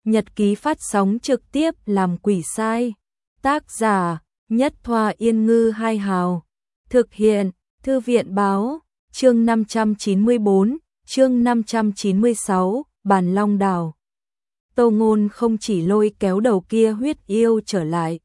Nhật ký phát sóng trực tiếp làm quỷ sai. Tác giả Nhất Thoa Yên Ngư Hai Hào. Thực hiện Thư viện Báo. Chương 594, chương 596, Bàn Long Đảo. Tô Ngôn không chỉ lôi kéo đầu kia huyết yêu trở lại.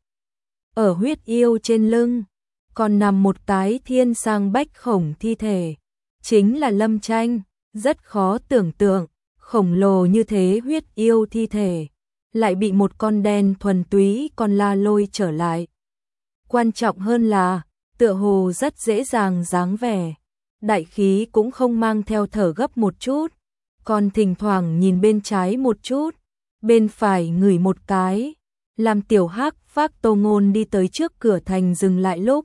Ở huyết yêu trên lưng, còn nằm một cái thiên sang bách khổng thi thể. Chính là Lâm Tranh, rất khó tưởng tượng, khổng lồ như thế huyết yêu thi thể, lại bị một con đen thuần túy con la lôi trở lại. Quan trọng hơn là, tựa hồ rất dễ dàng dáng vẻ. Đại khí cũng không mang theo thở gấp một chút, còn thỉnh thoảng nhìn bên trái một chút, bên phải ngửi một cái, làm tiểu hắc vác Tô Ngôn đi tới trước cửa thành dừng lại lúc.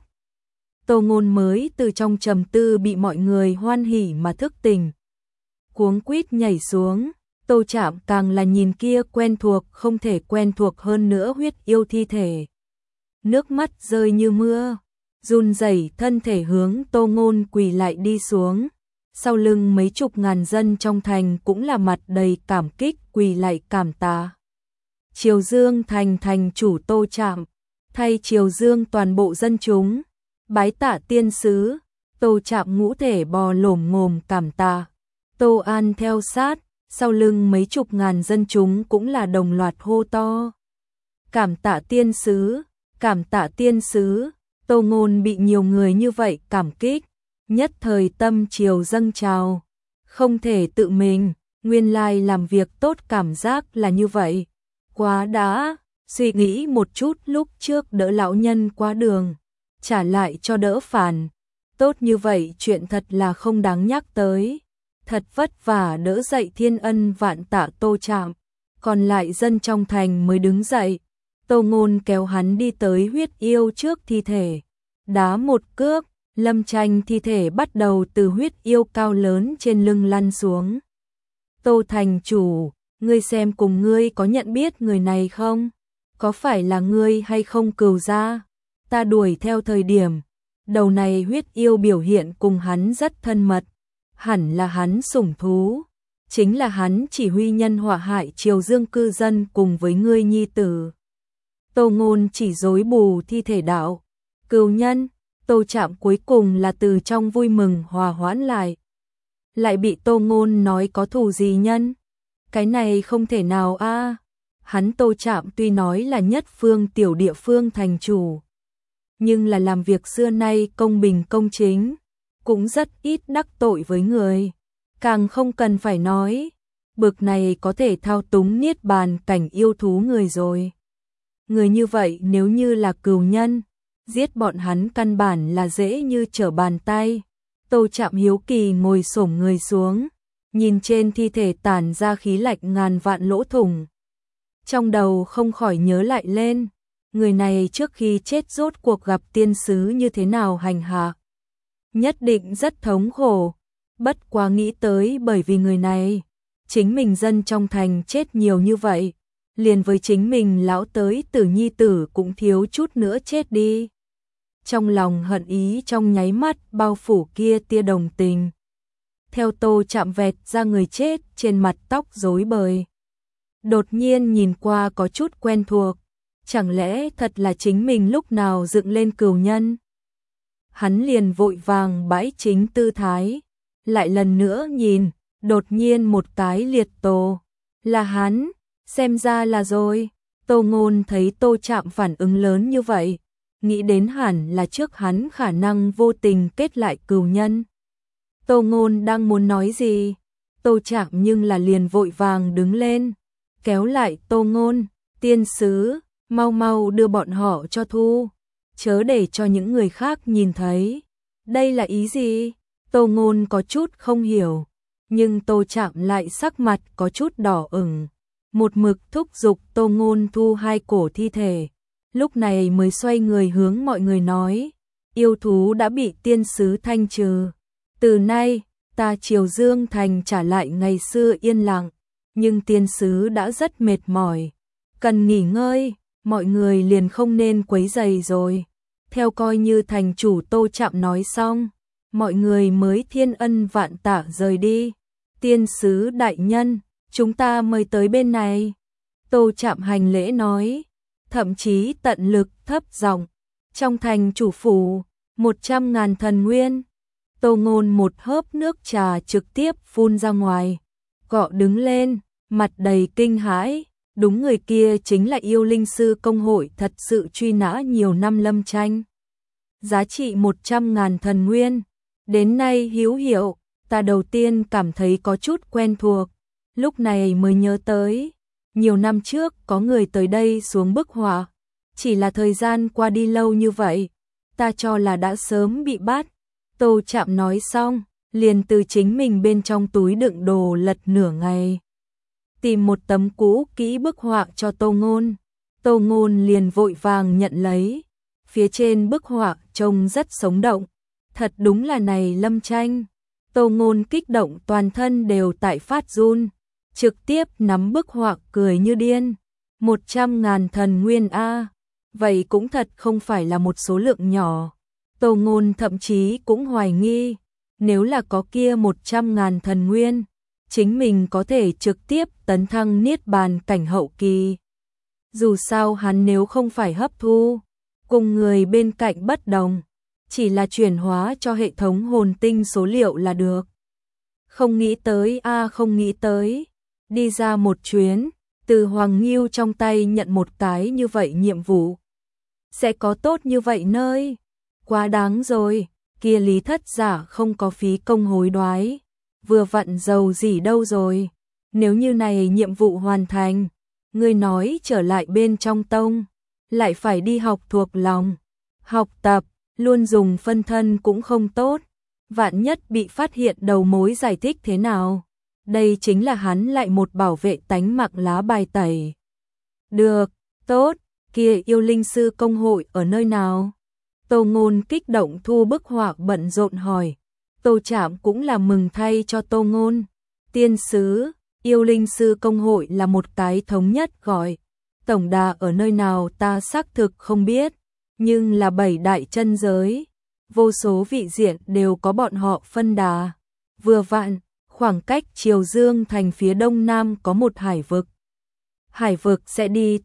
Tô Ngôn mới từ trong trầm tư bị mọi người hoan hỉ mà thức tỉnh. Cuống quýt nhảy xuống, Tô Trạm càng là nhìn kia quen thuộc không thể quen thuộc hơn nữa huyết yêu thi thể. Nước mắt rơi như mưa, run rẩy thân thể hướng Tô Ngôn quỳ lại đi xuống. Sau lưng mấy chục ngàn dân trong thành cũng là mặt đầy cảm kích quỳ lại cảm tạ. Triều Dương thành thành chủ Tô Trạm, thay Triều Dương toàn bộ dân chúng, bái tạ tiên sứ. Tô Trạm ngũ thể bò lổm ngồm cảm tạ. Tô An theo sát, sau lưng mấy chục ngàn dân chúng cũng là đồng loạt hô to. Cảm tạ tiên sứ, cảm tạ tiên sứ. Tô Ngôn bị nhiều người như vậy cảm kích, nhất thời tâm triều dâng trào, không thể tự mình, nguyên lai làm việc tốt cảm giác là như vậy. Quá đã, suy nghĩ một chút lúc trước đỡ lão nhân qua đường, trả lại cho đỡ phản. Tốt như vậy chuyện thật là không đáng nhắc tới. Thật vất vả đỡ dậy thiên ân vạn tạ Tô Trạm, còn lại dân trong thành mới đứng dậy. Tô Ngôn kéo hắn đi tới huyết yêu trước thi thể, đá một cước, Lâm Tranh thi thể bắt đầu từ huyết yêu cao lớn trên lưng lăn xuống. Tô thành chủ, ngươi xem cùng ngươi có nhận biết người này không? Có phải là ngươi hay không Cửu gia? Ta đuổi theo thời điểm, đầu này huyết yêu biểu hiện cùng hắn rất thân mật, hẳn là hắn sủng thú, chính là hắn chỉ huy nhân họa hại Triều Dương cư dân cùng với ngươi nhi tử. Tô Ngôn chỉ dối bù thi thể đạo. Cừu nhân, Tô Trạm cuối cùng là từ trong vui mừng hòa hoãn lại. Lại bị Tô Ngôn nói có thù gì nhân? Cái này không thể nào a. Hắn Tô Trạm tuy nói là nhất phương tiểu địa phương thành chủ, nhưng là làm việc xưa nay công bình công chính, cũng rất ít đắc tội với người. Càng không cần phải nói, bực này có thể thao túng niết bàn cảnh yêu thú người rồi. Người như vậy nếu như là cừu nhân, giết bọn hắn căn bản là dễ như trở bàn tay. Tô Trạm hiếu kỳ ngồi xổm người xuống, nhìn trên thi thể tản ra khí lạnh ngàn vạn lỗ thủng. Trong đầu không khỏi nhớ lại lên, người này trước khi chết rốt cuộc gặp tiên sứ như thế nào hành hạ. Nhất định rất thống khổ, bất quá nghĩ tới bởi vì người này, chính mình dân trong thành chết nhiều như vậy, liền với chính mình lão tới tử nhi tử cũng thiếu chút nữa chết đi. Trong lòng hận ý trong nháy mắt bao phủ kia tia đồng tình. Theo Tô Trạm vẹt ra người chết trên mặt tóc rối bời. Đột nhiên nhìn qua có chút quen thuộc, chẳng lẽ thật là chính mình lúc nào dựng lên cừu nhân? Hắn liền vội vàng bãi chính tư thái, lại lần nữa nhìn, đột nhiên một cái liệt tổ, là hắn, xem ra là rồi. Tô Ngôn thấy Tô Trạm phản ứng lớn như vậy, nghĩ đến hẳn là trước hắn khả năng vô tình kết lại cừu nhân. Tô Ngôn đang muốn nói gì, Tô Trạm nhưng là liền vội vàng đứng lên, kéo lại Tô Ngôn, tiên sứ, mau mau đưa bọn họ cho thu, chớ để cho những người khác nhìn thấy. Đây là ý gì? Tô Ngôn có chút không hiểu, nhưng Tô Trạm lại sắc mặt có chút đỏ ửng, một mực thúc giục Tô Ngôn thu hai cổ thi thể. Lúc này mới xoay người hướng mọi người nói, yêu thú đã bị tiên sứ thanh trừ. Từ nay, ta Triều Dương thành trả lại ngày xưa yên lặng, nhưng tiên sứ đã rất mệt mỏi, cần nghỉ ngơi, mọi người liền không nên quấy rầy rồi. Theo coi như thành chủ Tô Trạm nói xong, mọi người mới thiên ân vạn tạ rời đi. Tiên sứ đại nhân, chúng ta mời tới bên này. Tô Trạm hành lễ nói, thậm chí tận lực thấp giọng, trong thành chủ phủ, 100.000 thần nguyên. Tô Ngôn một hớp nước trà trực tiếp phun ra ngoài, gọ đứng lên, mặt đầy kinh hãi, đúng người kia chính là yêu linh sư công hội thật sự truy nã nhiều năm Lâm Tranh. Giá trị 100.000 thần nguyên, đến nay hữu hiệu, ta đầu tiên cảm thấy có chút quen thuộc, lúc này mới nhớ tới, nhiều năm trước có người tới đây xuống bức họa, chỉ là thời gian qua đi lâu như vậy, ta cho là đã sớm bị bắt. Tô Trạm nói xong, liền từ chính mình bên trong túi đựng đồ lật nửa ngày, tìm một tấm cũ kỹ bức họa cho Tô Ngôn. Tô Ngôn liền vội vàng nhận lấy, phía trên bức họa trông rất sống động, thật đúng là này Lâm Tranh. Tô Ngôn kích động toàn thân đều tại phát run, trực tiếp nắm bức họa cười như điên. 100.000 thần nguyên a, vậy cũng thật không phải là một số lượng nhỏ. Tô Ngôn thậm chí cũng hoài nghi, nếu là có kia 100.000 thần nguyên, chính mình có thể trực tiếp tấn thăng niết bàn cảnh hậu kỳ. Dù sao hắn nếu không phải hấp thu, cùng người bên cạnh bất đồng, chỉ là chuyển hóa cho hệ thống hồn tinh số liệu là được. Không nghĩ tới không nghĩ tới, đi ra một chuyến, từ Hoàng Nghiêu trong tay nhận một cái như vậy nhiệm vụ. Sẽ có tốt như vậy nơi, quá đáng rồi, kia Lý Thất Giả không có phí công hối đoái, vừa vặn giàu gì đâu rồi, nếu như này nhiệm vụ hoàn thành, người nói trở lại bên trong tông, lại phải đi học thuộc lòng, học tập, luôn dùng phân thân cũng không tốt, vạn nhất bị phát hiện đầu mối giải thích thế nào, đây chính là hắn lại một bảo vệ tánh mạng lá bài tẩy. Được, tốt, kia yêu linh sư công hội ở nơi nào? Tô Ngôn kích động thu bức họa bận rộn hỏi. Tô Trạm cũng là mừng thay cho Tô Ngôn. Tiên sứ, yêu linh sư công hội là một cái thống nhất gọi. Tổng đà ở nơi nào ta xác thực không biết, nhưng là 7 đại chân giới. Vô số vị diện đều có bọn họ phân đà. Vừa vặn, khoảng cách Triều Dương thành phía đông nam có một hải vực. Hải vực sẽ đi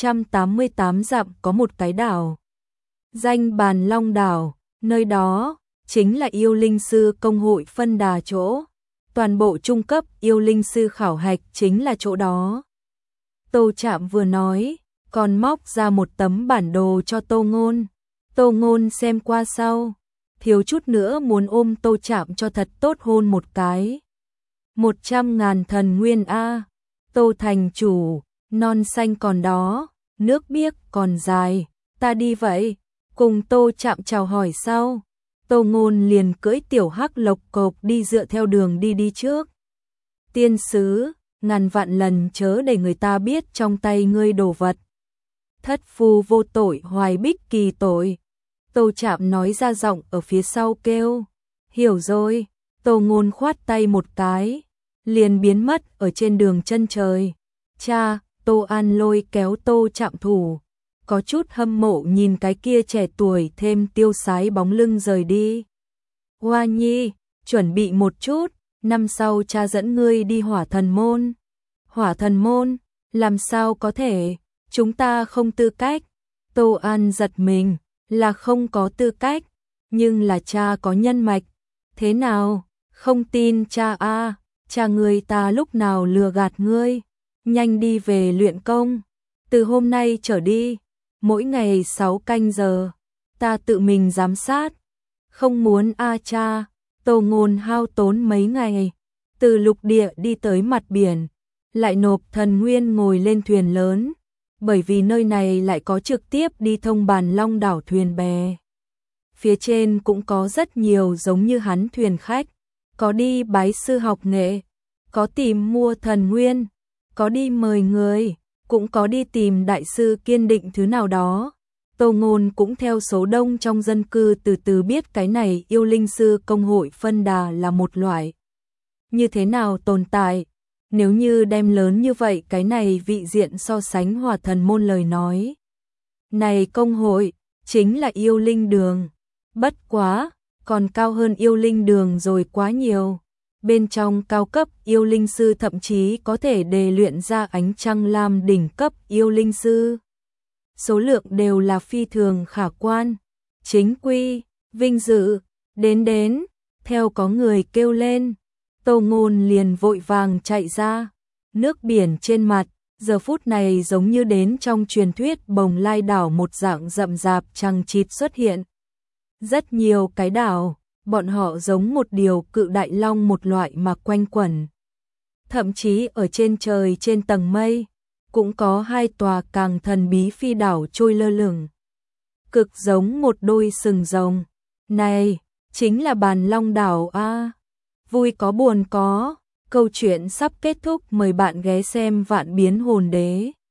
888 dặm có một cái đảo. Danh Bàn Long Đảo, nơi đó chính là yêu linh sư công hội phân đà chỗ. Toàn bộ trung cấp yêu linh sư khảo hạch chính là chỗ đó. Tô Trạm vừa nói, còn móc ra một tấm bản đồ cho Tô Ngôn. Tô Ngôn xem qua sau, thiếu chút nữa muốn ôm Tô Trạm cho thật tốt hôn một cái. 100.000 thần nguyên a, Tô thành chủ, non xanh còn đó, nước biếc còn dài, ta đi vậy. Cùng Tô Trạm chào hỏi sau, Tô Ngôn liền cưỡi tiểu hắc lộc cộc đi dựa theo đường đi trước. Tiên sứ, ngàn vạn lần chớ để người ta biết trong tay ngươi đồ vật. Thất phu vô tội hoài bích kỳ tội. Tô Trạm nói ra giọng ở phía sau kêu. Hiểu rồi, Tô Ngôn khoát tay một cái, liền biến mất ở trên đường chân trời. Cha, Tô An Lôi kéo Tô Trạm thủ, có chút hâm mộ nhìn cái kia trẻ tuổi thêm tiêu sái bóng lưng rời đi. Hoa Nhi, chuẩn bị một chút, năm sau cha dẫn ngươi đi Hỏa Thần Môn. Hỏa Thần Môn, làm sao có thể, chúng ta không tư cách. Tô An giật mình, là không có tư cách, nhưng là cha có nhân mạch. Thế nào, không tin cha a? Cha ngươi ta lúc nào lừa gạt ngươi, nhanh đi về luyện công. Từ hôm nay trở đi, mỗi ngày 6 canh giờ, ta tự mình giám sát. Không muốn cha. Tô Ngôn hao tốn mấy ngày, từ lục địa đi tới mặt biển, lại nộp thần nguyên ngồi lên thuyền lớn, bởi vì nơi này lại có trực tiếp đi thông Bàn Long đảo thuyền bè. Phía trên cũng có rất nhiều giống như hắn thuyền khách, có đi bái sư học nghệ, có tìm mua thần nguyên, có đi mời người, cũng có đi tìm đại sư kiên định thứ nào đó. Tô Ngôn cũng theo số đông trong dân cư từ từ biết cái này yêu linh sư công hội phân đà là một loại như thế nào tồn tại. Nếu như đem lớn như vậy cái này vị diện so sánh Hỏa Thần Môn lời nói. Này công hội, chính là yêu linh đường. Bất quá, còn cao hơn yêu linh đường rồi quá nhiều. bên trong cao cấp yêu linh sư thậm chí có thể đề luyện ra ánh trăng lam đỉnh cấp yêu linh sư. Số lượng đều là phi thường khả quan. Chính quy, vinh dự, đến, theo có người kêu lên, Tô Ngôn liền vội vàng chạy ra. Nước biển trên mặt, giờ phút này giống như đến trong truyền thuyết Bồng Lai đảo một dạng rậm rạp chằng chịt xuất hiện. Rất nhiều cái đảo, bọn họ giống một điều cự đại long một loại mà quanh quẩn. Thậm chí ở trên trời trên tầng mây, cũng có hai tòa càng thần bí phi đảo trôi lơ lửng. Cực giống một đôi sừng rồng. Này, chính là Bàn Long đảo a. Vui có buồn có. Câu chuyện sắp kết thúc, mời bạn ghé xem Vạn Biến Hồn Đế.